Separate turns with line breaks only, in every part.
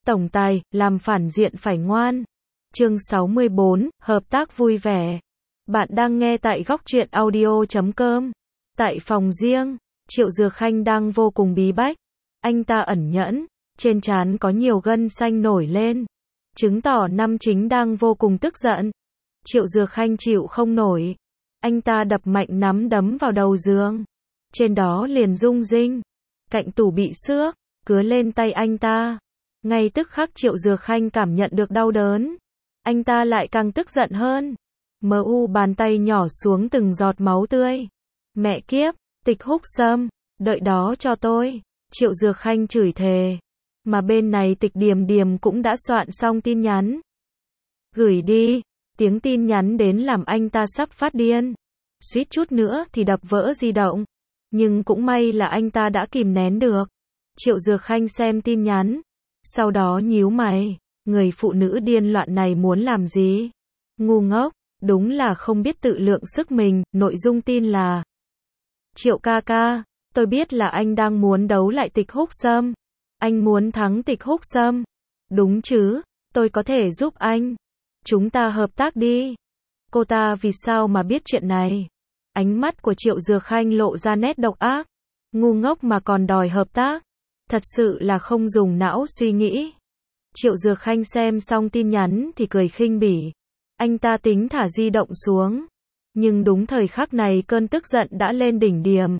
Tổng tài, làm phản diện phải ngoan. Chương 64, hợp tác vui vẻ. Bạn đang nghe tại góc truyện audio.com. Tại phòng riêng, Triệu Dược Khanh đang vô cùng bí bách. Anh ta ẩn nhẫn, trên trán có nhiều gân xanh nổi lên, chứng tỏ Nam Chính đang vô cùng tức giận. Triệu Dược Khanh chịu không nổi. Anh ta đập mạnh nắm đấm vào đầu giường. Trên đó liền rung rinh. Cạnh tủ bị xước, cứa lên tay anh ta. Ngay tức khắc Triệu Dược Khanh cảm nhận được đau đớn. Anh ta lại càng tức giận hơn. Bàn tay nhỏ xuống từng giọt máu tươi. Mẹ kiếp, Tịch Húc Sâm, đợi đó cho tôi. Triệu Dược Khanh chửi thề. Mà bên này Tịch Điềm Điềm cũng đã soạn xong tin nhắn. Gửi đi. Tiếng tin nhắn đến làm anh ta sắp phát điên. Suýt chút nữa thì đập vỡ di động. Nhưng cũng may là anh ta đã kìm nén được. Triệu Dược Khanh xem tin nhắn. Sau đó nhíu mày. Người phụ nữ điên loạn này muốn làm gì? Ngu ngốc, đúng là không biết tự lượng sức mình. Nội dung tin là: Triệu ca ca, tôi biết là anh đang muốn đấu lại Tịch Húc Sâm. Anh muốn thắng Tịch Húc Sâm. Đúng chứ, tôi có thể giúp anh. Chúng ta hợp tác đi. Cô ta vì sao mà biết chuyện này? Ánh mắt của Triệu Dược Khanh lộ ra nét độc ác. Ngu ngốc mà còn đòi hợp tác. Thật sự là không dùng não suy nghĩ. Triệu Dược Khanh xem xong tin nhắn thì cười khinh bỉ. Anh ta tính thả di động xuống. Nhưng đúng thời khắc này cơn tức giận đã lên đỉnh điểm.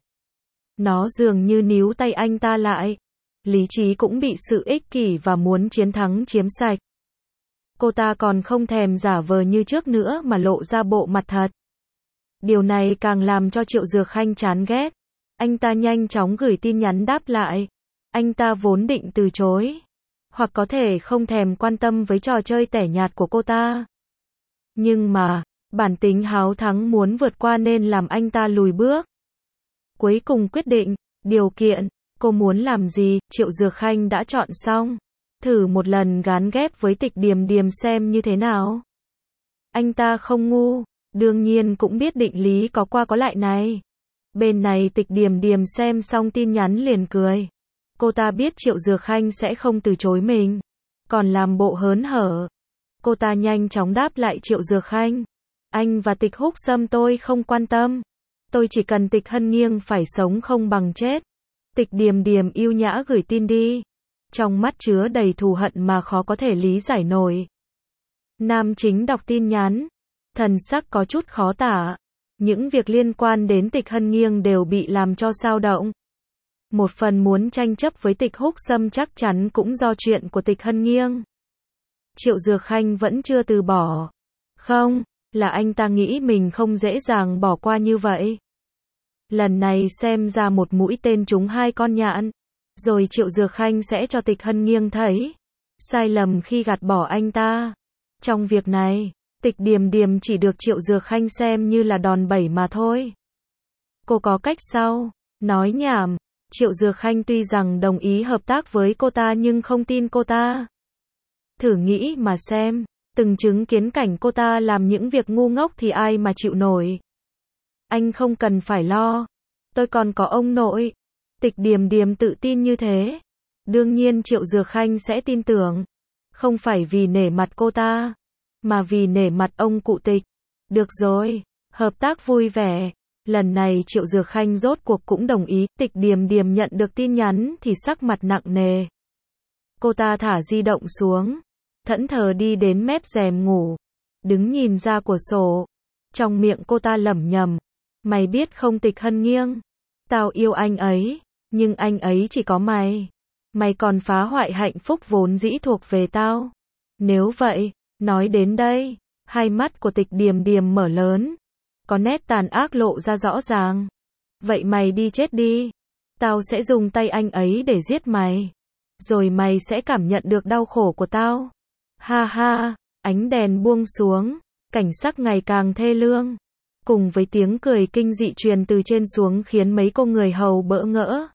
Nó dường như níu tay anh ta lại. Lý trí cũng bị sự ích kỷ và muốn chiến thắng chiếm sạch. Cô ta còn không thèm giả vờ như trước nữa mà lộ ra bộ mặt thật. Điều này càng làm cho Triệu Dược Khanh chán ghét. Anh ta nhanh chóng gửi tin nhắn đáp lại. Anh ta vốn định từ chối. Hoặc có thể không thèm quan tâm với trò chơi tẻ nhạt của cô ta. Nhưng mà, bản tính háo thắng muốn vượt qua nên làm anh ta lùi bước. Cuối cùng quyết định, điều kiện, cô muốn làm gì, Triệu Dược Khanh đã chọn xong. Thử một lần gán ghép với Tịch Điềm Điềm xem như thế nào. Anh ta không ngu, đương nhiên cũng biết định lý có qua có lại này. Bên này Tịch Điềm Điềm xem xong tin nhắn liền cười. Cô ta biết Triệu Dược Khanh sẽ không từ chối mình, còn làm bộ hớn hở. Cô ta nhanh chóng đáp lại Triệu Dược Khanh. Anh và Tịch Húc Sâm tôi không quan tâm. Tôi chỉ cần Tịch Hân Nghiêng phải sống không bằng chết. Tịch Điềm Điềm yêu nhã gửi tin đi. Trong mắt chứa đầy thù hận mà khó có thể lý giải nổi. Nam Chính đọc tin nhắn. Thần sắc có chút khó tả. Những việc liên quan đến Tịch Hân Nghiêng đều bị làm cho xao động. Một phần muốn tranh chấp với Tịch Húc Sâm chắc chắn cũng do chuyện của Tịch Hân Nghiêng. Triệu Dược Khanh vẫn chưa từ bỏ. Không, là anh ta nghĩ mình không dễ dàng bỏ qua như vậy. Lần này xem ra một mũi tên trúng hai con nhạn. Rồi Triệu Dược Khanh sẽ cho Tịch Hân Nghiêng thấy sai lầm khi gạt bỏ anh ta. Trong việc này, Tịch Điềm Điềm chỉ được Triệu Dược Khanh xem như là đòn bẩy mà thôi. Cô có cách sau. Nói nhảm. Triệu Dược Khanh tuy rằng đồng ý hợp tác với cô ta nhưng không tin cô ta. Thử nghĩ mà xem, từng chứng kiến cảnh cô ta làm những việc ngu ngốc thì ai mà chịu nổi. Anh không cần phải lo. Tôi còn có ông nội. Tịch Điềm Điềm tự tin như thế. Đương nhiên Triệu Dược Khanh sẽ tin tưởng. Không phải vì nể mặt cô ta, mà vì nể mặt ông cụ Tịch. Được rồi, hợp tác vui vẻ. Lần này Triệu Dược Khanh rốt cuộc cũng đồng ý. Tịch Điềm Điềm nhận được tin nhắn thì sắc mặt nặng nề. Cô ta thả di động xuống, thẫn thờ đi đến mép rèm ngủ, đứng nhìn ra cửa sổ. Trong miệng cô ta lẩm nhẩm, mày biết không Tịch Hân Nghiêng, tao yêu anh ấy, nhưng anh ấy chỉ có mày. Mày còn phá hoại hạnh phúc vốn dĩ thuộc về tao. Nếu vậy, nói đến đây, hai mắt của Tịch Điềm Điềm mở lớn, có nét tàn ác lộ ra rõ ràng. Vậy mày đi chết đi. Tao sẽ dùng tay anh ấy để giết mày. Rồi mày sẽ cảm nhận được đau khổ của tao. Ha ha, ánh đèn buông xuống, cảnh sắc ngày càng thê lương. Cùng với tiếng cười kinh dị truyền từ trên xuống khiến mấy cô người hầu bỡ ngỡ.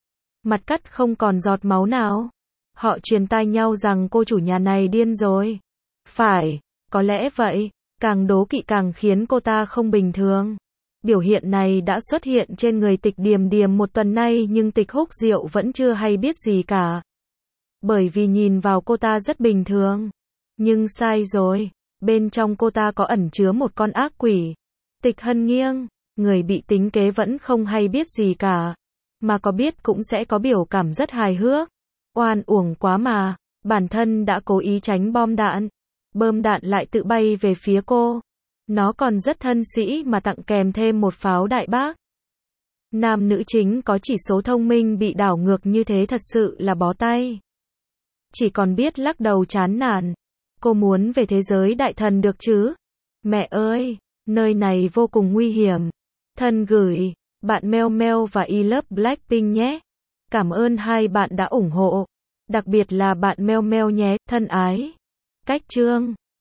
Mặt cắt không còn giọt máu nào. Họ truyền tai nhau rằng cô chủ nhà này điên rồi. Phải, có lẽ vậy. Càng đố kỵ càng khiến cô ta không bình thường. Biểu hiện này đã xuất hiện trên người Tịch Điềm Điềm một tuần nay nhưng Tịch Húc Diệu vẫn chưa hay biết gì cả. Bởi vì nhìn vào cô ta rất bình thường. Nhưng sai rồi. Bên trong cô ta có ẩn chứa một con ác quỷ. Tịch Hân nghiêng. Người bị tính kế vẫn không hay biết gì cả. Mà có biết cũng sẽ có biểu cảm rất hài hước. Oan uổng quá mà. Bản thân đã cố ý tránh bom đạn. Bơm đạn lại tự bay về phía cô. Nó còn rất thân sĩ mà tặng kèm thêm một pháo đại bác. Nam nữ chính có chỉ số thông minh bị đảo ngược như thế thật sự là bó tay. Chỉ còn biết lắc đầu chán nản. Cô muốn về thế giới đại thần được chứ? Mẹ ơi, nơi này vô cùng nguy hiểm. Thân gửi, bạn Meo Meo và I Love Blackpink nhé. Cảm ơn hai bạn đã ủng hộ. Đặc biệt là bạn Meo Meo nhé, thân ái. Cách chương